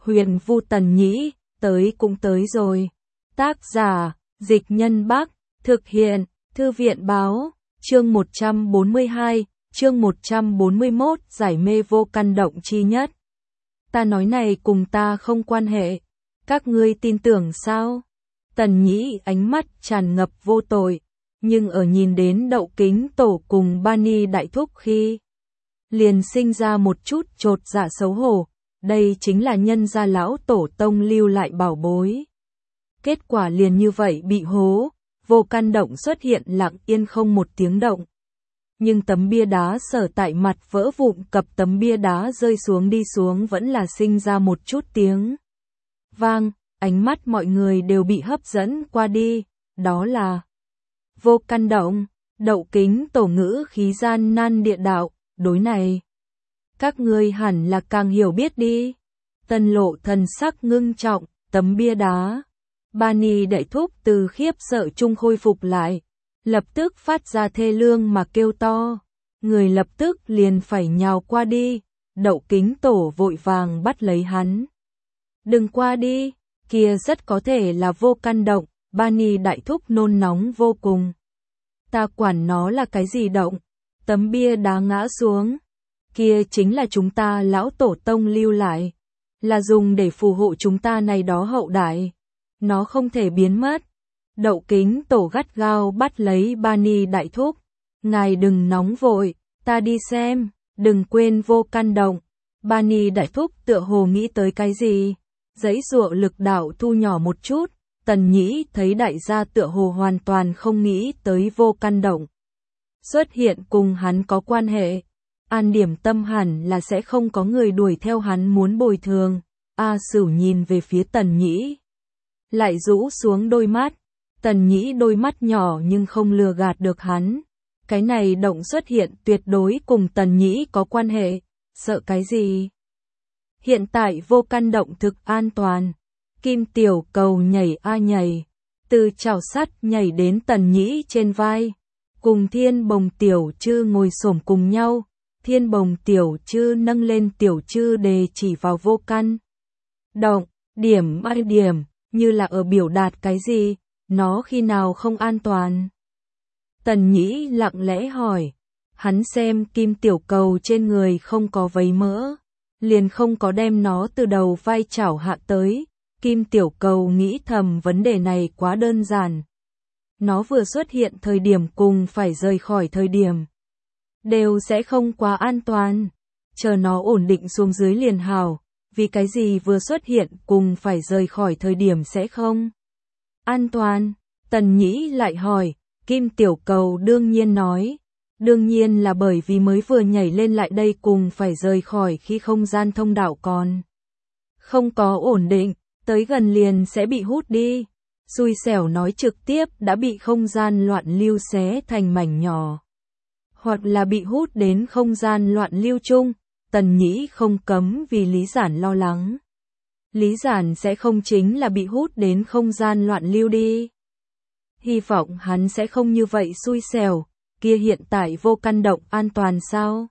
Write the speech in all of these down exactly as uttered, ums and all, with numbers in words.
Huyền Vu Tần Nhĩ, tới cũng tới rồi. Tác giả, Dịch Nhân Bắc, thực hiện, Thư viện Báo, chương một trăm bốn mươi hai, chương một trăm bốn mươi mốt, giải mê vô căn động chi nhất. Ta nói này cùng ta không quan hệ, các ngươi tin tưởng sao? Tần Nhĩ ánh mắt tràn ngập vô tội, nhưng ở nhìn đến Đậu Kính Tổ cùng Bani Đại Thúc khi liền sinh ra một chút chột dạ xấu hổ, đây chính là nhân gia lão tổ tông lưu lại bảo bối. Kết quả liền như vậy bị hố, vô căn động xuất hiện lặng yên không một tiếng động. Nhưng tấm bia đá sở tại mặt vỡ vụn cập tấm bia đá rơi xuống đi xuống vẫn là sinh ra một chút tiếng vang, ánh mắt mọi người đều bị hấp dẫn qua đi, đó là vô căn động. Đậu Kính Tổ ngữ khí gian nan địa đạo, đối này các ngươi hẳn là càng hiểu biết đi. Tân Lộ thần sắc ngưng trọng, tấm bia đá. Bani Đại Thúc từ khiếp sợ chung khôi phục lại, lập tức phát ra thê lương mà kêu to, người lập tức liền phải nhào qua đi. Đậu Kính Tổ vội vàng bắt lấy hắn. Đừng qua đi, kia rất có thể là vô căn động. Bani Đại Thúc nôn nóng vô cùng. Ta quản nó là cái gì động, tấm bia đá ngã xuống, kia chính là chúng ta lão tổ tông lưu lại, là dùng để phù hộ chúng ta này đó hậu đại, nó không thể biến mất. Đậu Kính Tổ gắt gao bắt lấy Bani Đại Thúc, ngài đừng nóng vội, ta đi xem, đừng quên vô căn động. Bani Đại Thúc tựa hồ nghĩ tới cái gì, giãy giụa lực đạo thu nhỏ một chút. Tần Nhĩ thấy đại gia tựa hồ hoàn toàn không nghĩ tới vô căn động xuất hiện cùng hắn có quan hệ, an điểm tâm hẳn là sẽ không có người đuổi theo hắn muốn bồi thường. A Sửu nhìn về phía Tần Nhĩ, lại rũ xuống đôi mắt. Tần Nhĩ đôi mắt nhỏ nhưng không lừa gạt được hắn, cái này động xuất hiện tuyệt đối cùng Tần Nhĩ có quan hệ, sợ cái gì? Hiện tại vô căn động thực an toàn. Kim Tiểu Cầu nhảy a nhảy, từ chảo sắt nhảy đến Tần Nhĩ trên vai, cùng Thiên Bồng Tiểu Trư ngồi xổm cùng nhau. Thiên Bồng Tiểu Trư nâng lên Tiểu Trư đề chỉ vào vô căn động, điểm ai điểm, như là ở biểu đạt cái gì, nó khi nào không an toàn. Tần Nhĩ lặng lẽ hỏi, hắn xem Kim Tiểu Cầu trên người không có vấy mỡ, liền không có đem nó từ đầu vai chảo hạ tới. Kim Tiểu Cầu nghĩ thầm vấn đề này quá đơn giản. Nó vừa xuất hiện thời điểm cùng phải rời khỏi thời điểm, đều sẽ không quá an toàn. Chờ nó ổn định xuống dưới liền hào, vì cái gì vừa xuất hiện cùng phải rời khỏi thời điểm sẽ không an toàn? Tần Nhĩ lại hỏi, Kim Tiểu Cầu đương nhiên nói, đương nhiên là bởi vì mới vừa nhảy lên lại đây cùng phải rời khỏi khi không gian thông đạo còn không có ổn định. Tới gần liền sẽ bị hút đi. Xui xẻo nói trực tiếp đã bị không gian loạn lưu xé thành mảnh nhỏ, hoặc là bị hút đến không gian loạn lưu chung. Tần Nhĩ không cấm vì Lý Giản lo lắng. Lý Giản sẽ không chính là bị hút đến không gian loạn lưu đi. Hy vọng hắn sẽ không như vậy xui xẻo. Kia hiện tại vô căn động an toàn sao?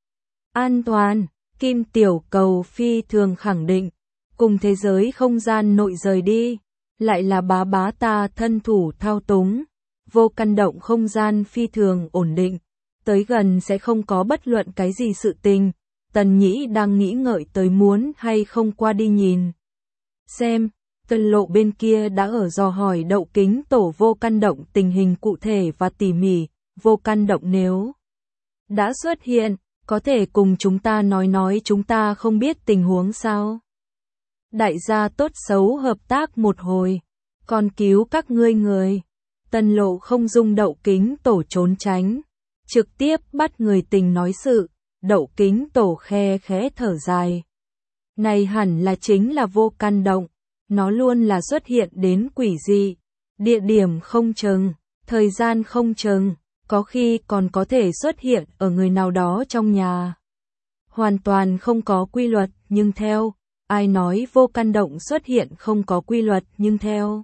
An toàn, Kim Tiểu Cầu phi thường khẳng định. Cùng thế giới không gian nội rời đi, lại là bá bá ta thân thủ thao túng, vô căn động không gian phi thường ổn định, tới gần sẽ không có bất luận cái gì sự tình. Tần Nhĩ đang nghĩ ngợi tới muốn hay không qua đi nhìn xem. Tân Lộ bên kia đã ở dò hỏi Đậu Kính Tổ vô căn động tình hình cụ thể và tỉ mỉ. Vô căn động nếu đã xuất hiện, có thể cùng chúng ta nói nói chúng ta không biết tình huống sao? Đại gia tốt xấu hợp tác một hồi, còn cứu các ngươi người. Tân Lộ không dung Đậu Kính Tổ trốn tránh, trực tiếp bắt người tình nói sự. Đậu Kính Tổ khe khẽ thở dài. Này hẳn là chính là vô căn động, nó luôn là xuất hiện đến quỷ dị, địa điểm không chừng, thời gian không chừng, có khi còn có thể xuất hiện ở người nào đó trong nhà. Hoàn toàn không có quy luật, nhưng theo ai nói vô căn động xuất hiện không có quy luật, nhưng theo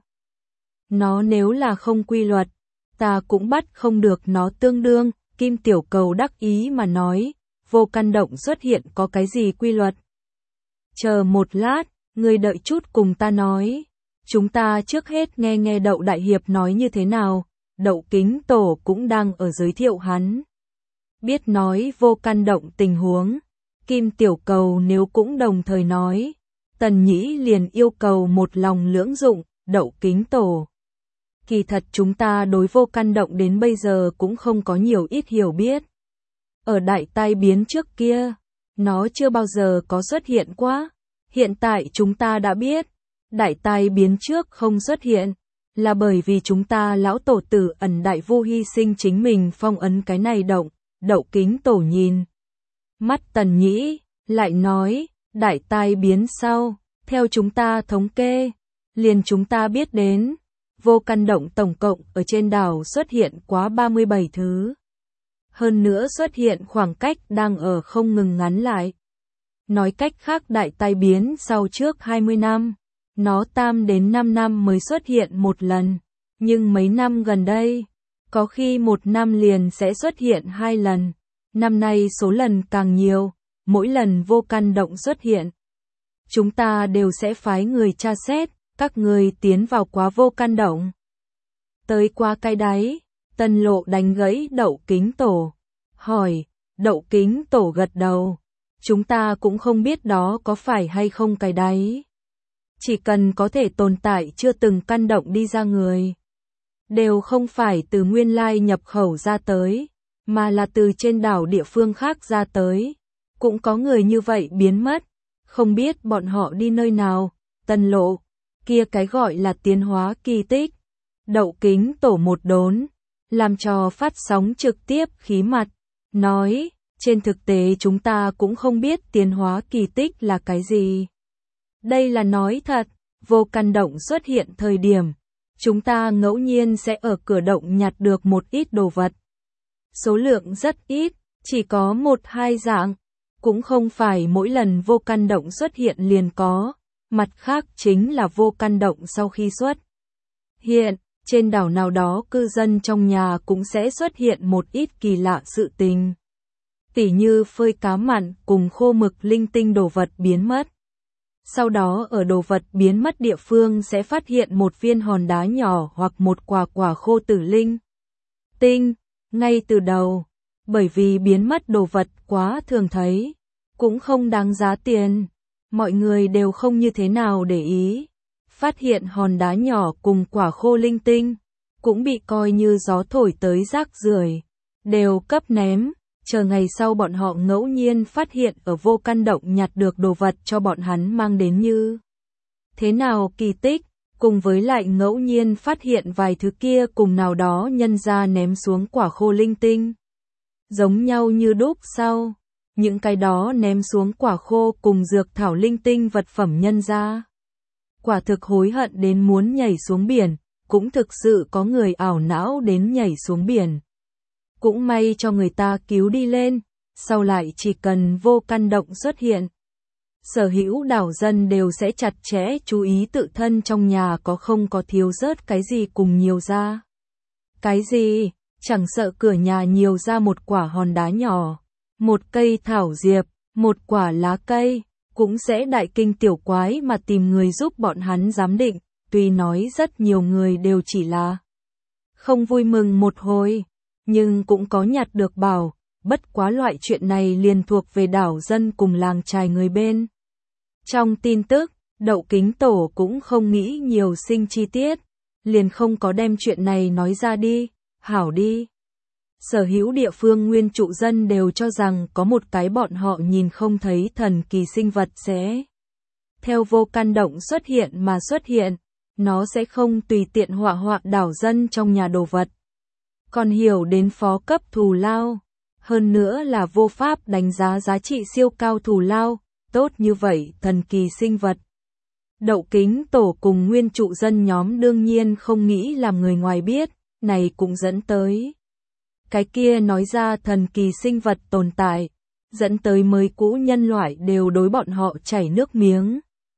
nó nếu là không quy luật, ta cũng bắt không được nó tương đương. Kim Tiểu Cầu đắc ý mà nói, vô căn động xuất hiện có cái gì quy luật? Chờ một lát, Ngươi đợi chút cùng ta nói. Chúng ta trước hết nghe nghe Đậu đại hiệp nói như thế nào. Đậu Kính Tổ cũng đang ở giới thiệu hắn. Biết nói Vô Căn Động tình huống. Kim Tiểu Cầu nếu cũng đồng thời nói. Tần Nhĩ liền yêu cầu một lòng lưỡng dụng, Đậu Kính Tổ. Kỳ thật chúng ta đối Vô Căn Động đến bây giờ cũng không có nhiều ít hiểu biết. Ở đại tai biến trước kia, nó chưa bao giờ có xuất hiện qua. Hiện tại chúng ta đã biết, đại tai biến trước không xuất hiện, là bởi vì chúng ta lão tổ tử ẩn đại vu hy sinh chính mình phong ấn cái này động. Đậu Kính Tổ nhìn mắt Tần Nhĩ, lại nói, đại tai biến sau, theo chúng ta thống kê, liền chúng ta biết đến, Vô Căn Động tổng cộng ở trên đảo xuất hiện quá ba mươi bảy thứ. Hơn nữa xuất hiện khoảng cách đang ở không ngừng ngắn lại. Nói cách khác đại tai biến sau trước hai mươi năm, nó tam đến năm năm mới xuất hiện một lần, nhưng mấy năm gần đây, có khi một năm liền sẽ xuất hiện hai lần. Năm nay số lần càng nhiều, mỗi lần Vô Căn Động xuất hiện, chúng ta đều sẽ phái người tra xét, các người tiến vào quá Vô Căn Động. Tới qua cái đáy, Tân Lộ đánh gãy Đậu Kính Tổ, hỏi, Đậu Kính Tổ gật đầu, chúng ta cũng không biết đó có phải hay không cái đáy. Chỉ cần có thể tồn tại chưa từng căn động đi ra người, đều không phải từ nguyên lai nhập khẩu ra tới, mà là từ trên đảo địa phương khác ra tới. Cũng có người như vậy biến mất, không biết bọn họ đi nơi nào. Tân Lộ, kia cái gọi là tiến hóa kỳ tích. Đậu Kính Tổ một đốn, làm cho phát sóng trực tiếp khí mặt, nói, trên thực tế chúng ta cũng không biết tiến hóa kỳ tích là cái gì. Đây là nói thật, Vô Căn Động xuất hiện thời điểm, chúng ta ngẫu nhiên sẽ ở cửa động nhặt được một ít đồ vật. Số lượng rất ít, chỉ có một hai dạng, cũng không phải mỗi lần Vô Căn Động xuất hiện liền có, mặt khác chính là Vô Căn Động sau khi xuất hiện, trên đảo nào đó cư dân trong nhà cũng sẽ xuất hiện một ít kỳ lạ sự tình. Tỉ như phơi cá mặn cùng khô mực linh tinh đồ vật biến mất. Sau đó ở đồ vật biến mất địa phương sẽ phát hiện một viên hòn đá nhỏ hoặc một quả quả khô tử linh tinh. Ngay từ đầu, bởi vì biến mất đồ vật quá thường thấy, cũng không đáng giá tiền, mọi người đều không như thế nào để ý. Phát hiện hòn đá nhỏ cùng quả khô linh tinh, cũng bị coi như gió thổi tới rác rưởi, đều cấp ném. Chờ ngày sau bọn họ ngẫu nhiên phát hiện ở Vô Căn Động nhặt được đồ vật cho bọn hắn mang đến như thế nào kỳ tích, cùng với lại ngẫu nhiên phát hiện vài thứ kia cùng nào đó nhân ra ném xuống quả khô linh tinh. Giống nhau như đúc sau, những cái đó ném xuống quả khô cùng dược thảo linh tinh vật phẩm nhân ra. Quả thực hối hận đến muốn nhảy xuống biển, cũng thực sự có người ảo não đến nhảy xuống biển. Cũng may cho người ta cứu đi lên, sau lại chỉ cần Vô Căn Động xuất hiện. Sở hữu đảo dân đều sẽ chặt chẽ chú ý tự thân trong nhà có không có thiếu rớt cái gì cùng nhiều ra. Cái gì, chẳng sợ cửa nhà nhiều ra một quả hòn đá nhỏ, một cây thảo diệp, một quả lá cây, cũng sẽ đại kinh tiểu quái mà tìm người giúp bọn hắn giám định, tuy nói rất nhiều người đều chỉ là không vui mừng một hồi. Nhưng cũng có nhặt được bảo, bất quá loại chuyện này liền thuộc về đảo dân cùng làng trài người bên. Trong tin tức, Đậu Kính Tổ cũng không nghĩ nhiều sinh chi tiết, liền không có đem chuyện này nói ra đi, hảo đi. Sở hữu địa phương nguyên trụ dân đều cho rằng có một cái bọn họ nhìn không thấy thần kỳ sinh vật sẽ theo Vô Căn Động xuất hiện mà xuất hiện, nó sẽ không tùy tiện họa họa đảo dân trong nhà đồ vật. Còn hiểu đến phó cấp thù lao, hơn nữa là vô pháp đánh giá giá trị siêu cao thù lao, tốt như vậy thần kỳ sinh vật. Đậu Kính Tổ cùng nguyên trụ dân nhóm đương nhiên không nghĩ làm người ngoài biết, này cũng dẫn tới cái kia nói ra thần kỳ sinh vật tồn tại, dẫn tới mới cũ nhân loại đều đối bọn họ chảy nước miếng.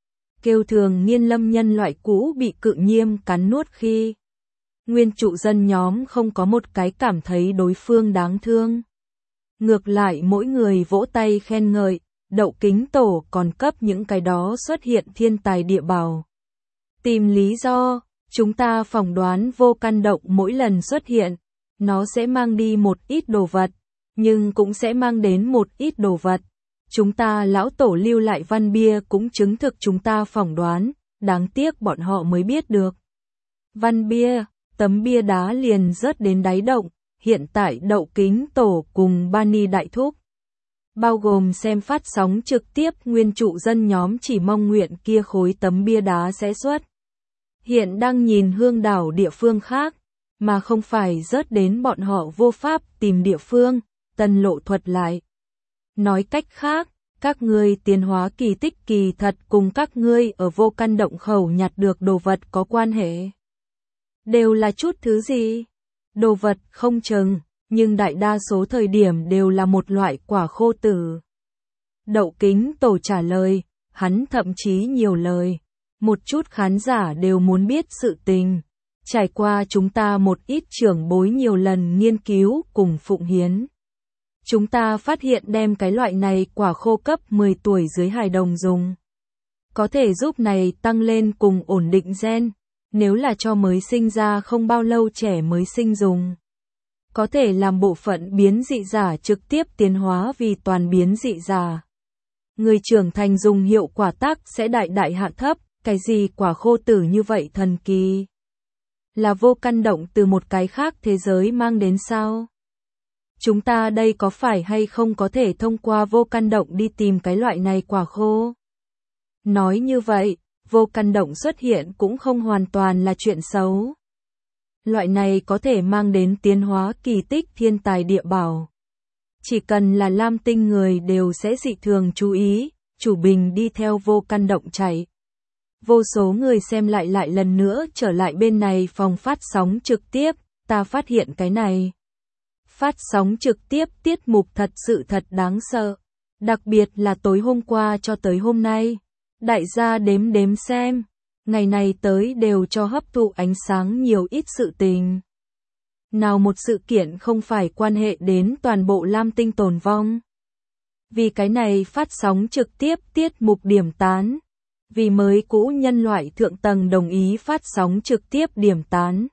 Kêu thường nghiên lâm nhân loại cũ bị cự nhiêm cắn nuốt khi nguyên trụ dân nhóm không có một cái cảm thấy đối phương đáng thương. Ngược lại mỗi người vỗ tay khen ngợi, Đậu Kính Tổ còn cấp những cái đó xuất hiện thiên tài địa bảo. Tìm lý do, chúng ta phỏng đoán vô căn động mỗi lần xuất hiện, nó sẽ mang đi một ít đồ vật, nhưng cũng sẽ mang đến một ít đồ vật. Chúng ta lão tổ lưu lại văn bia cũng chứng thực chúng ta phỏng đoán, đáng tiếc bọn họ mới biết được. Văn bia, tấm bia đá liền rớt đến đáy động, hiện tại Đậu Kính Tổ cùng Bani Đại Thúc, bao gồm xem phát sóng trực tiếp nguyên trụ dân nhóm chỉ mong nguyện kia khối tấm bia đá sẽ xuất hiện đang nhìn hương đảo địa phương khác, mà không phải rớt đến bọn họ vô pháp tìm địa phương. Tân Lộ thuật lại. Nói cách khác, các ngươi tiến hóa kỳ tích kỳ thật cùng các ngươi ở vô căn động khẩu nhặt được đồ vật có quan hệ. Đều là chút thứ gì? Đồ vật không chừng, nhưng đại đa số thời điểm đều là một loại quả khô tử. Đậu Kính Tổ trả lời, hắn thậm chí nhiều lời. Một chút khán giả đều muốn biết sự tình. Trải qua chúng ta một ít trưởng bối nhiều lần nghiên cứu cùng phụng hiến. Chúng ta phát hiện đem cái loại này quả khô cấp mười tuổi dưới hài đồng dùng. Có thể giúp này tăng lên cùng ổn định gen. Nếu là cho mới sinh ra không bao lâu trẻ mới sinh dùng. Có thể làm bộ phận biến dị giả trực tiếp tiến hóa vì toàn biến dị giả. Người trưởng thành dùng hiệu quả tác sẽ đại đại hạ thấp. Cái gì quả khô tử như vậy thần kỳ? Là vô căn động từ một cái khác thế giới mang đến sao? Chúng ta đây có phải hay không có thể thông qua vô căn động đi tìm cái loại này quả khô? Nói như vậy, vô căn động xuất hiện cũng không hoàn toàn là chuyện xấu. Loại này có thể mang đến tiến hóa kỳ tích thiên tài địa bảo. Chỉ cần là lam tinh người đều sẽ dị thường chú ý, chủ bình đi theo vô căn động chạy. Vô số người xem lại lại lần nữa trở lại bên này phòng phát sóng trực tiếp, ta phát hiện cái này. Phát sóng trực tiếp tiết mục thật sự thật đáng sợ. Đặc biệt là tối hôm qua cho tới hôm nay. Đại gia đếm đếm xem. Ngày này tới đều cho hấp thụ ánh sáng nhiều ít sự tình. Nào một sự kiện không phải quan hệ đến toàn bộ lam tinh tồn vong. Vì cái này phát sóng trực tiếp tiết mục điểm tán. Vì mới cũ nhân loại thượng tầng đồng ý phát sóng trực tiếp điểm tán.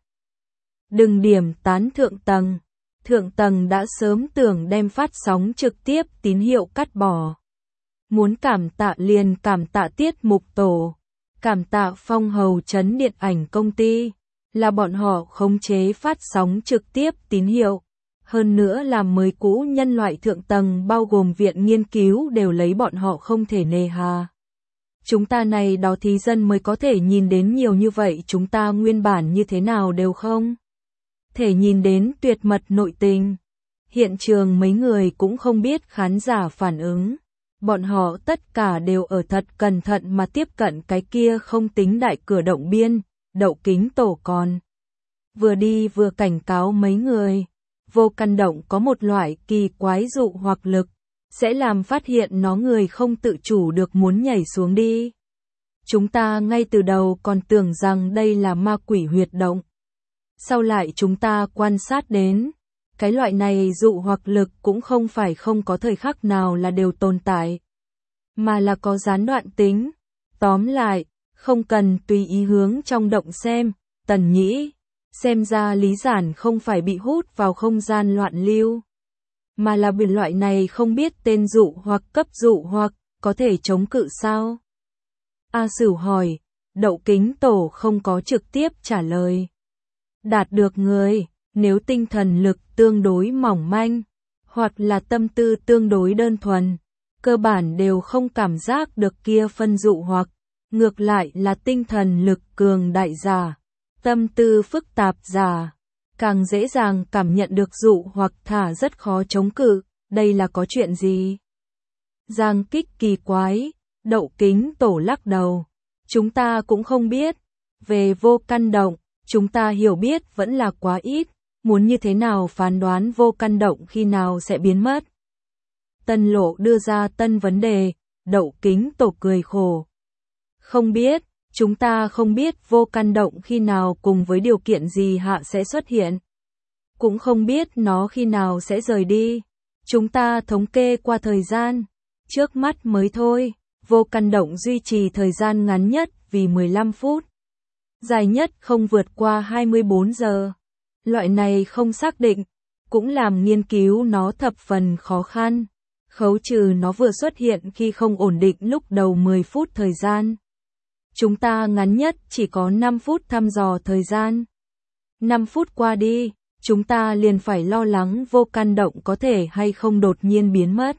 Đừng điểm tán thượng tầng. Thượng tầng đã sớm tưởng đem phát sóng trực tiếp tín hiệu cắt bỏ. Muốn cảm tạ liền cảm tạ tiết mục tổ. Cảm tạ Phong Hầu Trấn Điện ảnh công ty. Là bọn họ khống chế phát sóng trực tiếp tín hiệu. Hơn nữa là mới cũ nhân loại thượng tầng bao gồm viện nghiên cứu đều lấy bọn họ không thể nề hà. Chúng ta này đó thí dân mới có thể nhìn đến nhiều như vậy, chúng ta nguyên bản như thế nào đều không thể nhìn đến tuyệt mật nội tình. Hiện trường mấy người cũng không biết khán giả phản ứng. Bọn họ tất cả đều ở thật cẩn thận mà tiếp cận cái kia không tính đại cửa động biên. Đậu Kính Tổ còn vừa đi vừa cảnh cáo mấy người. Vô căn động có một loại kỳ quái dụ hoặc lực. Sẽ làm phát hiện nó người không tự chủ được muốn nhảy xuống đi. Chúng ta ngay từ đầu còn tưởng rằng đây là ma quỷ huyệt động. Sau lại chúng ta quan sát đến, cái loại này dụ hoặc lực cũng không phải không có thời khắc nào là đều tồn tại, mà là có gián đoạn tính. Tóm lại, không cần tùy ý hướng trong động xem. Tần Nhĩ, xem ra Lý Giản không phải bị hút vào không gian loạn lưu, mà là biển loại này không biết tên dụ hoặc cấp dụ hoặc, có thể chống cự sao? A Sửu hỏi. Đậu Kính Tổ không có trực tiếp trả lời. Đạt được người, nếu tinh thần lực tương đối mỏng manh, hoặc là tâm tư tương đối đơn thuần, cơ bản đều không cảm giác được kia phân dụ hoặc, ngược lại là tinh thần lực cường đại giả, tâm tư phức tạp giả, càng dễ dàng cảm nhận được dụ hoặc thả rất khó chống cự. Đây là có chuyện gì? Giang Kích kỳ quái. Đậu Kính Tổ lắc đầu. Chúng ta cũng không biết. Về vô căn động, chúng ta hiểu biết vẫn là quá ít. Muốn như thế nào phán đoán vô căn động khi nào sẽ biến mất? Tân Lộ đưa ra tân vấn đề. Đậu Kính Tổ cười khổ. Không biết, chúng ta không biết vô căn động khi nào cùng với điều kiện gì hạ sẽ xuất hiện. Cũng không biết nó khi nào sẽ rời đi. Chúng ta thống kê qua thời gian, Trước mắt mới thôi, vô căn động duy trì thời gian ngắn nhất vì mười lăm phút. Dài nhất không vượt qua hai mươi bốn giờ. Loại này không xác định, cũng làm nghiên cứu nó thập phần khó khăn. Khấu trừ nó vừa xuất hiện khi không ổn định lúc đầu mười phút thời gian. Chúng ta ngắn nhất chỉ có năm phút thăm dò thời gian. năm phút qua đi, chúng ta liền phải lo lắng vô căn động có thể hay không đột nhiên biến mất.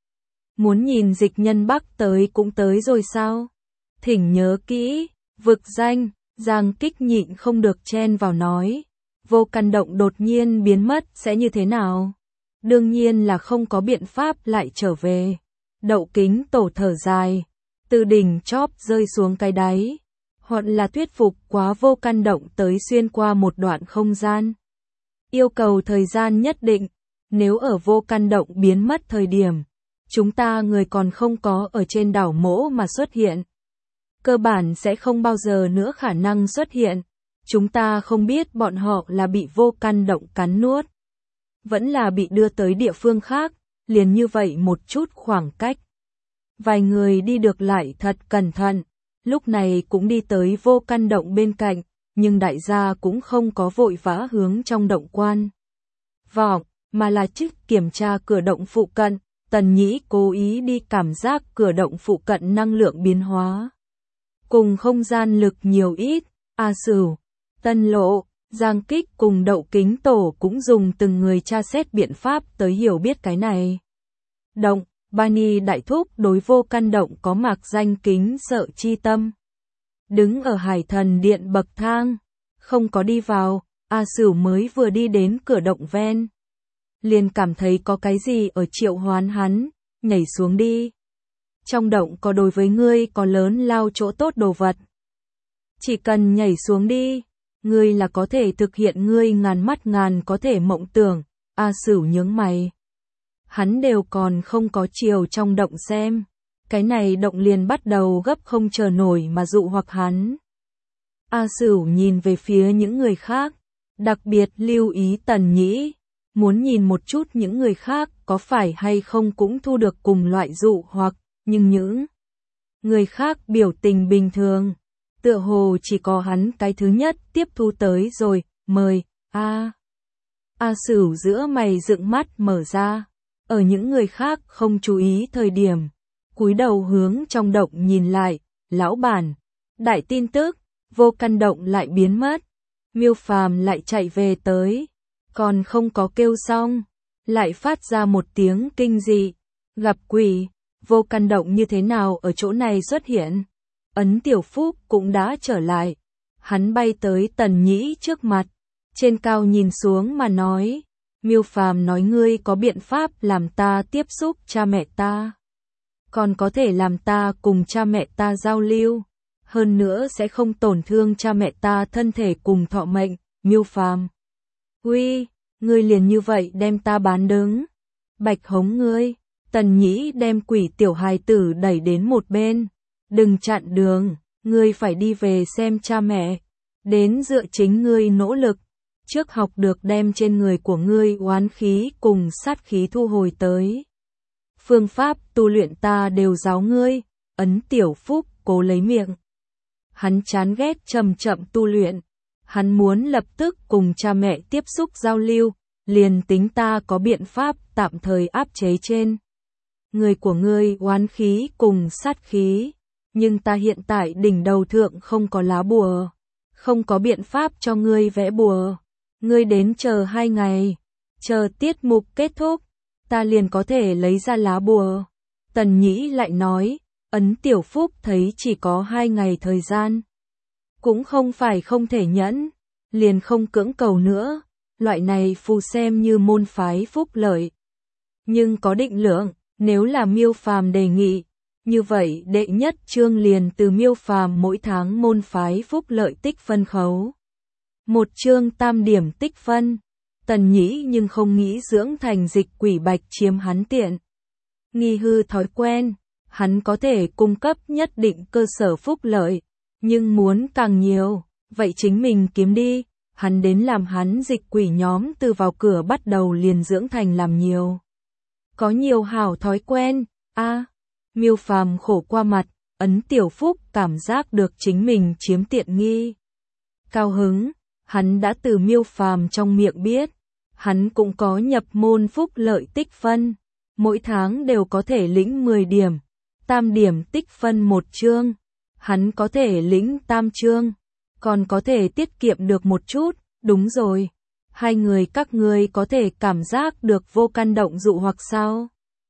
Muốn nhìn dịch nhân Bắc tới cũng tới rồi sao? Thỉnh nhớ kỹ, vực danh, Giang Kích nhịn không được chen vào nói. Vô căn động đột nhiên biến mất sẽ như thế nào? Đương nhiên là không có biện pháp lại trở về. Đậu Kính Tổ thở dài, từ đỉnh chóp rơi xuống cái đáy. Hoặc là thuyết phục quá vô căn động tới xuyên qua một đoạn không gian. Yêu cầu thời gian nhất định, nếu ở vô căn động biến mất thời điểm, chúng ta người còn không có ở trên đảo mỗ mà xuất hiện. Cơ bản sẽ không bao giờ nữa khả năng xuất hiện. Chúng ta không biết bọn họ là bị vô căn động cắn nuốt, vẫn là bị đưa tới địa phương khác, liền như vậy một chút khoảng cách. Vài người đi được lại thật cẩn thận, lúc này cũng đi tới vô căn động bên cạnh, nhưng đại gia cũng không có vội vã hướng trong động quan vọng, mà là chức kiểm tra cửa động phụ cận. Tần Nhĩ cố ý đi cảm giác cửa động phụ cận năng lượng biến hóa, cùng không gian lực nhiều ít. A Sửu, Tân Lộ, Giang Kích cùng Đậu Kính Tổ cũng dùng từng người tra xét biện pháp tới hiểu biết cái này. Động, Bani Đại Thúc đối vô căn động có mạc danh kính sợ chi tâm. Đứng ở Hải Thần Điện bậc thang, không có đi vào, A Sửu mới vừa đi đến cửa động ven. Liền cảm thấy có cái gì ở triệu hoán hắn, nhảy xuống đi. Trong động có đối với ngươi có lớn lao chỗ tốt đồ vật. Chỉ cần nhảy xuống đi, ngươi là có thể thực hiện ngươi ngàn mắt ngàn có thể mộng tưởng. A Sửu nhướng mày. Hắn đều còn không có chiều trong động xem. Cái này động liền bắt đầu gấp không chờ nổi mà dụ hoặc hắn. A Sửu nhìn về phía những người khác, đặc biệt lưu ý Tần Nhĩ. Muốn nhìn một chút những người khác có phải hay không cũng thu được cùng loại dụ hoặc, nhưng những người khác biểu tình bình thường. Tựa hồ chỉ có hắn cái thứ nhất tiếp thu tới rồi, mời, a. A Sửu giữa mày dựng mắt mở ra, ở những người khác không chú ý thời điểm, cúi đầu hướng trong động nhìn lại, lão bản, đại tin tức, vô căn động lại biến mất, Miêu Phàm lại chạy về tới, còn không có kêu xong, lại phát ra một tiếng kinh dị, gặp quỷ, vô căn động như thế nào ở chỗ này xuất hiện. Ấn Tiểu Phúc cũng đã trở lại. Hắn bay tới Tần Nhĩ trước mặt, trên cao nhìn xuống mà nói, Miêu Phàm nói ngươi có biện pháp làm ta tiếp xúc cha mẹ ta, còn có thể làm ta cùng cha mẹ ta giao lưu, hơn nữa sẽ không tổn thương cha mẹ ta thân thể cùng thọ mệnh. Miêu Phàm, uy, ngươi liền như vậy đem ta bán đứng, bạch hống ngươi. Tần Nhĩ đem quỷ tiểu hài tử đẩy đến một bên. Đừng chặn đường, ngươi phải đi về xem cha mẹ, đến dựa chính ngươi nỗ lực, trước học được đem trên người của ngươi oán khí cùng sát khí thu hồi tới. Phương pháp tu luyện ta đều giáo ngươi. Ấn Tiểu Phúc cố lấy miệng. Hắn chán ghét chậm chậm tu luyện, hắn muốn lập tức cùng cha mẹ tiếp xúc giao lưu, liền tính ta có biện pháp tạm thời áp chế trên người của ngươi oán khí cùng sát khí. Nhưng ta hiện tại đỉnh đầu thượng không có lá bùa, không có biện pháp cho ngươi vẽ bùa. Ngươi đến chờ hai ngày, chờ tiết mục kết thúc, ta liền có thể lấy ra lá bùa. Tần Nhĩ lại nói, Ấn Tiểu Phúc thấy chỉ có hai ngày thời gian, cũng không phải không thể nhẫn, liền không cưỡng cầu nữa. Loại này phù xem như môn phái phúc lợi, nhưng có định lượng. Nếu là Miêu Phàm đề nghị, như vậy đệ nhất chương liền từ Miêu Phàm mỗi tháng môn phái phúc lợi tích phân khấu. Một chương tam điểm tích phân. Tần Nhĩ nhưng không nghĩ dưỡng thành dịch quỷ bạch chiếm hắn tiện nghi hư thói quen, hắn có thể cung cấp nhất định cơ sở phúc lợi, nhưng muốn càng nhiều, vậy chính mình kiếm đi. Hắn đến làm hắn dịch quỷ nhóm từ vào cửa bắt đầu liền dưỡng thành làm nhiều. Có nhiều hảo thói quen. A, Miêu Phàm khổ qua mặt, Ấn Tiểu Phúc cảm giác được chính mình chiếm tiện nghi. Cao hứng, hắn đã từ Miêu Phàm trong miệng biết, hắn cũng có nhập môn phúc lợi tích phân, mỗi tháng đều có thể lĩnh mười điểm, tam điểm tích phân một chương, hắn có thể lĩnh tam chương, còn có thể tiết kiệm được một chút, đúng rồi. Hai người các ngươi có thể cảm giác được vô căn động dụ hoặc sao?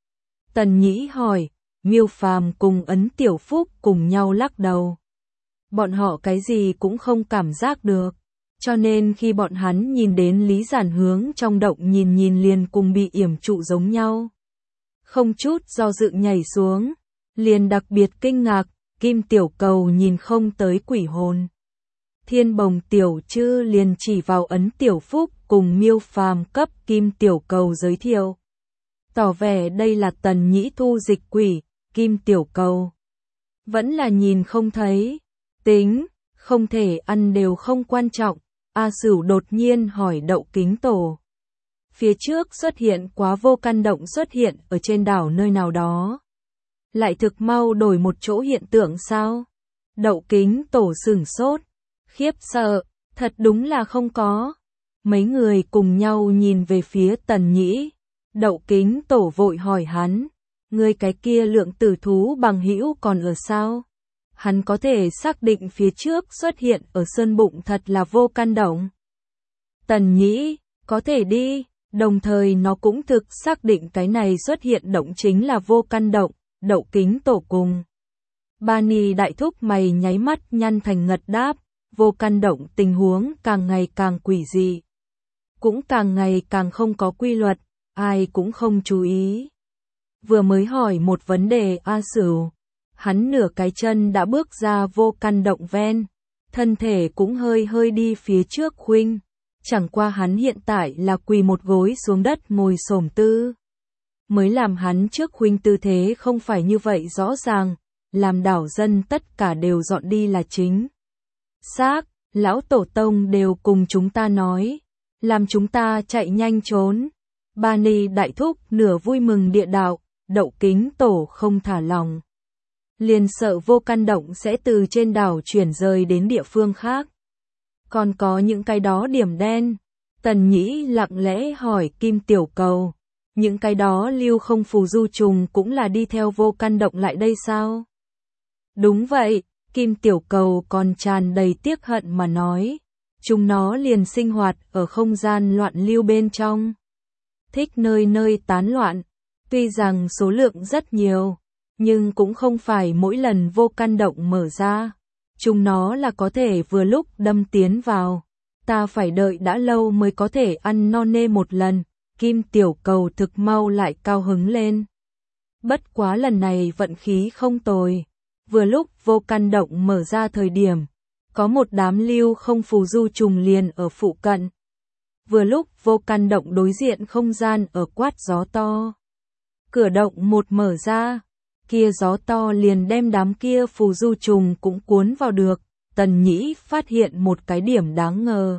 Tần Nhĩ hỏi, Miêu Phàm cùng Ấn Tiểu Phúc cùng nhau lắc đầu. Bọn họ cái gì cũng không cảm giác được, cho nên khi bọn hắn nhìn đến Lý Giản Hướng trong động nhìn nhìn liền cùng bị yểm trụ giống nhau. Không chút do dự nhảy xuống, liền đặc biệt kinh ngạc, Kim Tiểu Cầu nhìn không tới quỷ hồn. Thiên Bồng Tiểu Trư liền chỉ vào Ấn Tiểu Phúc cùng Miêu Phàm cấp Kim Tiểu Cầu giới thiệu. Tỏ vẻ đây là Tần Nhĩ thu dịch quỷ, Kim Tiểu Cầu vẫn là nhìn không thấy. Tính, không thể ăn đều không quan trọng. A Sửu đột nhiên hỏi Đậu Kính Tổ. Phía trước xuất hiện quá vô căn động xuất hiện ở trên đảo nơi nào đó. Lại thực mau đổi một chỗ hiện tượng sao? Đậu Kính Tổ sửng sốt, khiếp sợ, thật đúng là không có. Mấy người cùng nhau nhìn về phía Tần Nhĩ. Đậu Kính Tổ vội hỏi hắn, người cái kia lượng tử thú bằng hữu còn ở sao? Hắn có thể xác định phía trước xuất hiện ở sơn bụng thật là vô căn động. Tần Nhĩ, có thể đi, đồng thời nó cũng thực xác định cái này xuất hiện động chính là vô căn động. Đậu Kính Tổ cùng Ba Ni đại thúc mày nháy mắt nhăn thành ngật đáp, vô căn động tình huống càng ngày càng quỷ dị, cũng càng ngày càng không có quy luật, ai cũng không chú ý. Vừa mới hỏi một vấn đề A Sửu, hắn nửa cái chân đã bước ra vô căn động ven, thân thể cũng hơi hơi đi phía trước khuynh, chẳng qua hắn hiện tại là quỳ một gối xuống đất ngồi xổm tư. Mới làm hắn trước khuynh tư thế không phải như vậy rõ ràng, làm đảo dân tất cả đều dọn đi là chính xác, lão tổ tông đều cùng chúng ta nói, làm chúng ta chạy nhanh trốn. Ba Ni đại thúc nửa vui mừng địa đạo, Đậu Kính Tổ không thả lòng. Liền sợ vô căn động sẽ từ trên đảo chuyển rời đến địa phương khác. Còn có những cái đó điểm đen. Tần Nhĩ lặng lẽ hỏi Kim Tiểu Cầu. Những cái đó lưu không phù du trùng cũng là đi theo vô căn động lại đây sao? Đúng vậy, Kim Tiểu Cầu còn tràn đầy tiếc hận mà nói. Chúng nó liền sinh hoạt ở không gian loạn lưu bên trong. Thích nơi nơi tán loạn. Tuy rằng số lượng rất nhiều, nhưng cũng không phải mỗi lần vô căn động mở ra. Chúng nó là có thể vừa lúc đâm tiến vào. Ta phải đợi đã lâu mới có thể ăn no nê một lần. Kim Tiểu Cầu thực mau lại cao hứng lên. Bất quá lần này vận khí không tồi. Vừa lúc vô căn động mở ra thời điểm, có một đám lưu không phù du trùng liền ở phụ cận. Vừa lúc vô căn động đối diện không gian ở quát gió to. Cửa động một mở ra, kia gió to liền đem đám kia phù du trùng cũng cuốn vào được. Tần Nhĩ phát hiện một cái điểm đáng ngờ.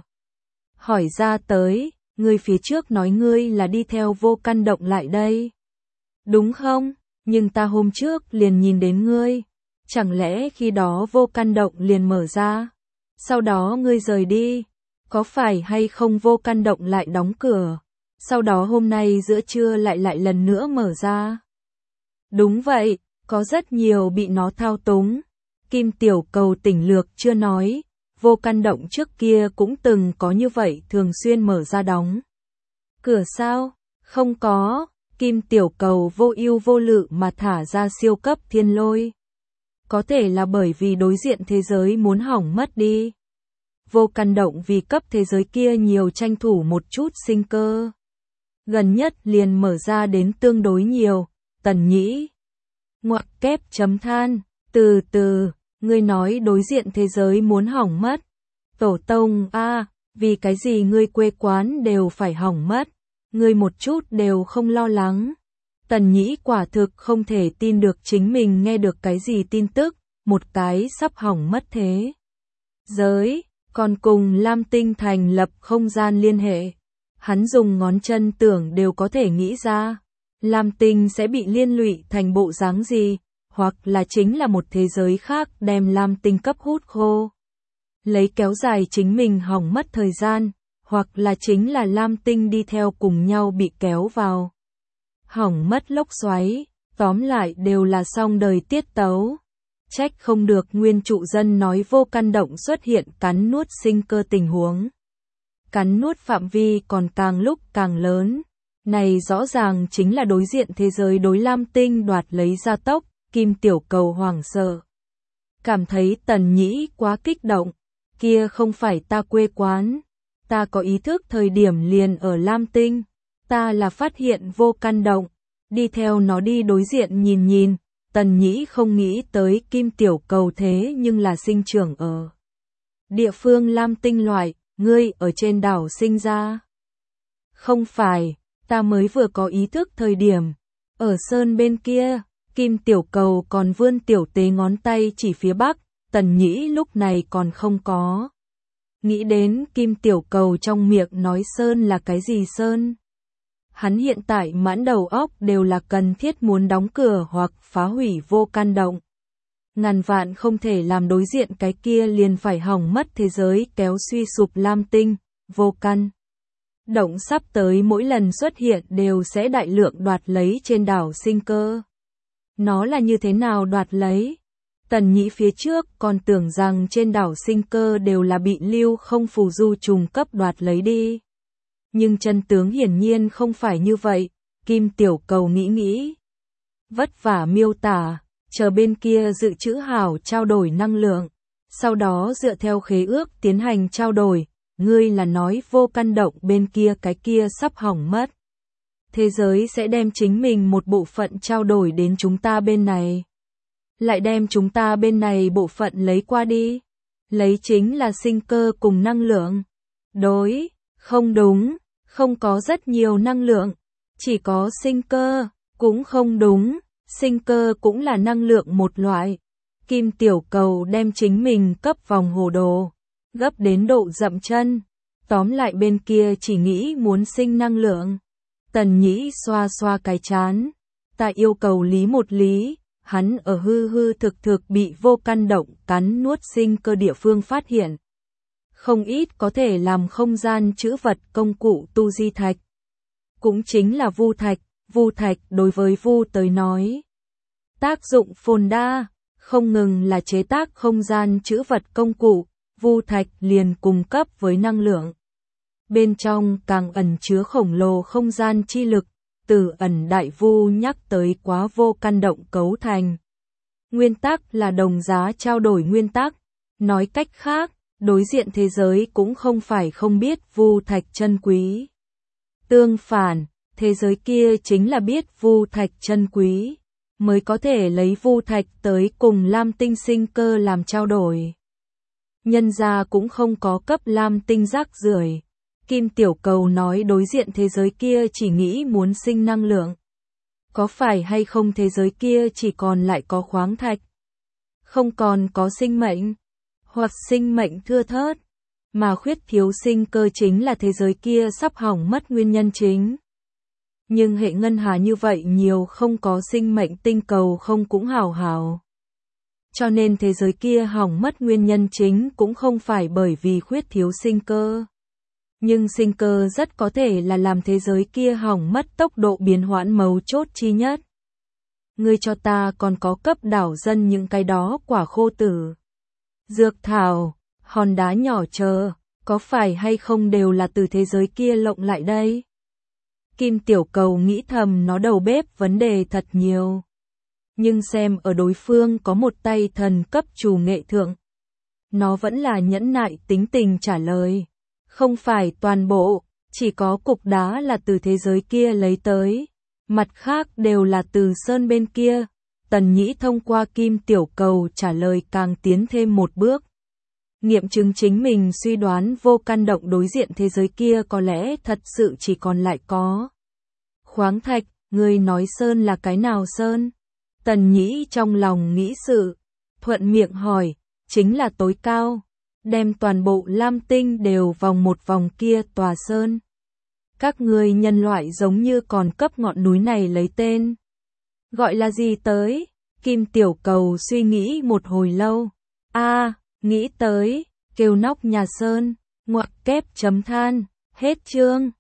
Hỏi ra tới, ngươi phía trước nói ngươi là đi theo vô căn động lại đây. Đúng không? Nhưng ta hôm trước liền nhìn đến ngươi. Chẳng lẽ khi đó vô căn động liền mở ra? Sau đó ngươi rời đi. Có phải hay không vô căn động lại đóng cửa? Sau đó hôm nay giữa trưa lại lại lần nữa mở ra. Đúng vậy, có rất nhiều bị nó thao túng. Kim Tiểu Cầu tỉnh lược chưa nói, vô căn động trước kia cũng từng có như vậy thường xuyên mở ra đóng. Cửa sao? Không có, Kim Tiểu Cầu vô ưu vô lự mà thả ra siêu cấp thiên lôi. Có thể là bởi vì đối diện thế giới muốn hỏng mất đi. Vô căn động vì cấp thế giới kia nhiều tranh thủ một chút sinh cơ. Gần nhất liền mở ra đến tương đối nhiều. Tần Nhĩ ngoặc kép chấm than, từ từ, ngươi nói đối diện thế giới muốn hỏng mất. Tổ tông a, à, vì cái gì ngươi quê quán đều phải hỏng mất, ngươi một chút đều không lo lắng. Tần Nhĩ quả thực không thể tin được chính mình nghe được cái gì tin tức, một cái sắp hỏng mất thế giới, còn cùng Lam Tinh thành lập không gian liên hệ. Hắn dùng ngón chân tưởng đều có thể nghĩ ra, Lam Tinh sẽ bị liên lụy thành bộ dáng gì, hoặc là chính là một thế giới khác đem lam tinh cấp hút khô. Lấy kéo dài chính mình hỏng mất thời gian, hoặc là chính là lam tinh đi theo cùng nhau bị kéo vào. Hỏng mất lốc xoáy, tóm lại đều là xong đời tiết tấu. Trách không được nguyên trụ dân nói vô căn động xuất hiện cắn nuốt sinh cơ tình huống. Cắn nuốt phạm vi còn càng lúc càng lớn. Này rõ ràng chính là đối diện thế giới đối lam tinh đoạt lấy gia tốc, Kim Tiểu Cầu hoảng sợ. Cảm thấy Tần Nhĩ quá kích động, kia không phải ta quê quán. Ta có ý thức thời điểm liền ở lam tinh, ta là phát hiện vô căn động, đi theo nó đi đối diện nhìn nhìn. Tần Nhĩ không nghĩ tới Kim Tiểu Cầu thế nhưng là sinh trưởng ở địa phương lam tinh loại, ngươi ở trên đảo sinh ra. Không phải, ta mới vừa có ý thức thời điểm, ở sơn bên kia, Kim Tiểu Cầu còn vươn tiểu tế ngón tay chỉ phía bắc, Tần Nhĩ lúc này còn không có. Nghĩ đến Kim Tiểu Cầu trong miệng nói sơn là cái gì sơn. Hắn hiện tại mãn đầu óc đều là cần thiết muốn đóng cửa hoặc phá hủy vô căn động. Ngàn vạn không thể làm đối diện cái kia liền phải hỏng mất thế giới kéo suy sụp lam tinh, vô căn. Động sắp tới mỗi lần xuất hiện đều sẽ đại lượng đoạt lấy trên đảo sinh cơ. Nó là như thế nào đoạt lấy? Tần Nhĩ phía trước còn tưởng rằng trên đảo sinh cơ đều là bị lưu không phù du trùng cấp đoạt lấy đi. Nhưng chân tướng hiển nhiên không phải như vậy, Kim Tiểu Cầu nghĩ nghĩ. Vất vả miêu tả, chờ bên kia dự trữ hảo trao đổi năng lượng, sau đó dựa theo khế ước tiến hành trao đổi, ngươi là nói vô căn động bên kia cái kia sắp hỏng mất. Thế giới sẽ đem chính mình một bộ phận trao đổi đến chúng ta bên này. Lại đem chúng ta bên này bộ phận lấy qua đi. Lấy chính là sinh cơ cùng năng lượng. Đối, không đúng, không có rất nhiều năng lượng, chỉ có sinh cơ, cũng không đúng, sinh cơ cũng là năng lượng một loại. Kim Tiểu Cầu đem chính mình cấp vòng hồ đồ, gấp đến độ dậm chân. Tóm lại bên kia chỉ nghĩ muốn sinh năng lượng. Tần Nhĩ xoa xoa cái chán. Ta yêu cầu lý một lý, hắn ở hư hư thực thực bị vô căn động cắn nuốt sinh cơ địa phương phát hiện. Không ít có thể làm không gian trữ vật công cụ tu di thạch. Cũng chính là vu thạch, vu thạch đối với vu tới nói. Tác dụng phồn đa, không ngừng là chế tác không gian trữ vật công cụ, vu thạch liền cung cấp với năng lượng. Bên trong càng ẩn chứa khổng lồ không gian chi lực, Từ Ẩn Đại Vu nhắc tới quá vô căn động cấu thành. Nguyên tắc là đồng giá trao đổi nguyên tắc, nói cách khác, đối diện thế giới cũng không phải không biết vu thạch chân quý. Tương phản, thế giới kia chính là biết vu thạch chân quý, mới có thể lấy vu thạch tới cùng lam tinh sinh cơ làm trao đổi. Nhân gia cũng không có cấp lam tinh rác rưởi. Kim Tiểu Cầu nói đối diện thế giới kia chỉ nghĩ muốn sinh năng lượng. Có phải hay không thế giới kia chỉ còn lại có khoáng thạch? Không còn có sinh mệnh, hoặc sinh mệnh thưa thớt, mà khuyết thiếu sinh cơ chính là thế giới kia sắp hỏng mất nguyên nhân chính. Nhưng hệ ngân hà như vậy nhiều không có sinh mệnh tinh cầu không cũng hào hào. Cho nên thế giới kia hỏng mất nguyên nhân chính cũng không phải bởi vì khuyết thiếu sinh cơ. Nhưng sinh cơ rất có thể là làm thế giới kia hỏng mất tốc độ biến hoãn mấu chốt chi nhất. Ngươi cho ta còn có cấp đảo dân những cái đó quả khô tử, dược thảo, hòn đá nhỏ chờ, có phải hay không đều là từ thế giới kia lộng lại đây? Kim Tiểu Cầu nghĩ thầm nó đầu bếp vấn đề thật nhiều. Nhưng xem ở đối phương có một tay thần cấp chủ nghệ thượng. Nó vẫn là nhẫn nại tính tình trả lời. Không phải toàn bộ, chỉ có cục đá là từ thế giới kia lấy tới. Mặt khác đều là từ sơn bên kia. Tần Nhĩ thông qua Kim Tiểu Cầu trả lời càng tiến thêm một bước. Nghiệm chứng chính mình suy đoán vô căn động đối diện thế giới kia có lẽ thật sự chỉ còn lại có khoáng thạch. Ngươi nói sơn là cái nào sơn? Tần Nhĩ trong lòng nghĩ sự, thuận miệng hỏi, chính là tối cao, đem toàn bộ lam tinh đều vòng một vòng kia tòa sơn. Các ngươi nhân loại giống như còn cấp ngọn núi này lấy tên. Gọi là gì tới? Kim Tiểu Cầu suy nghĩ một hồi lâu. A, nghĩ tới, kêu nóc nhà sơn, ngoặc kép chấm than, hết chương.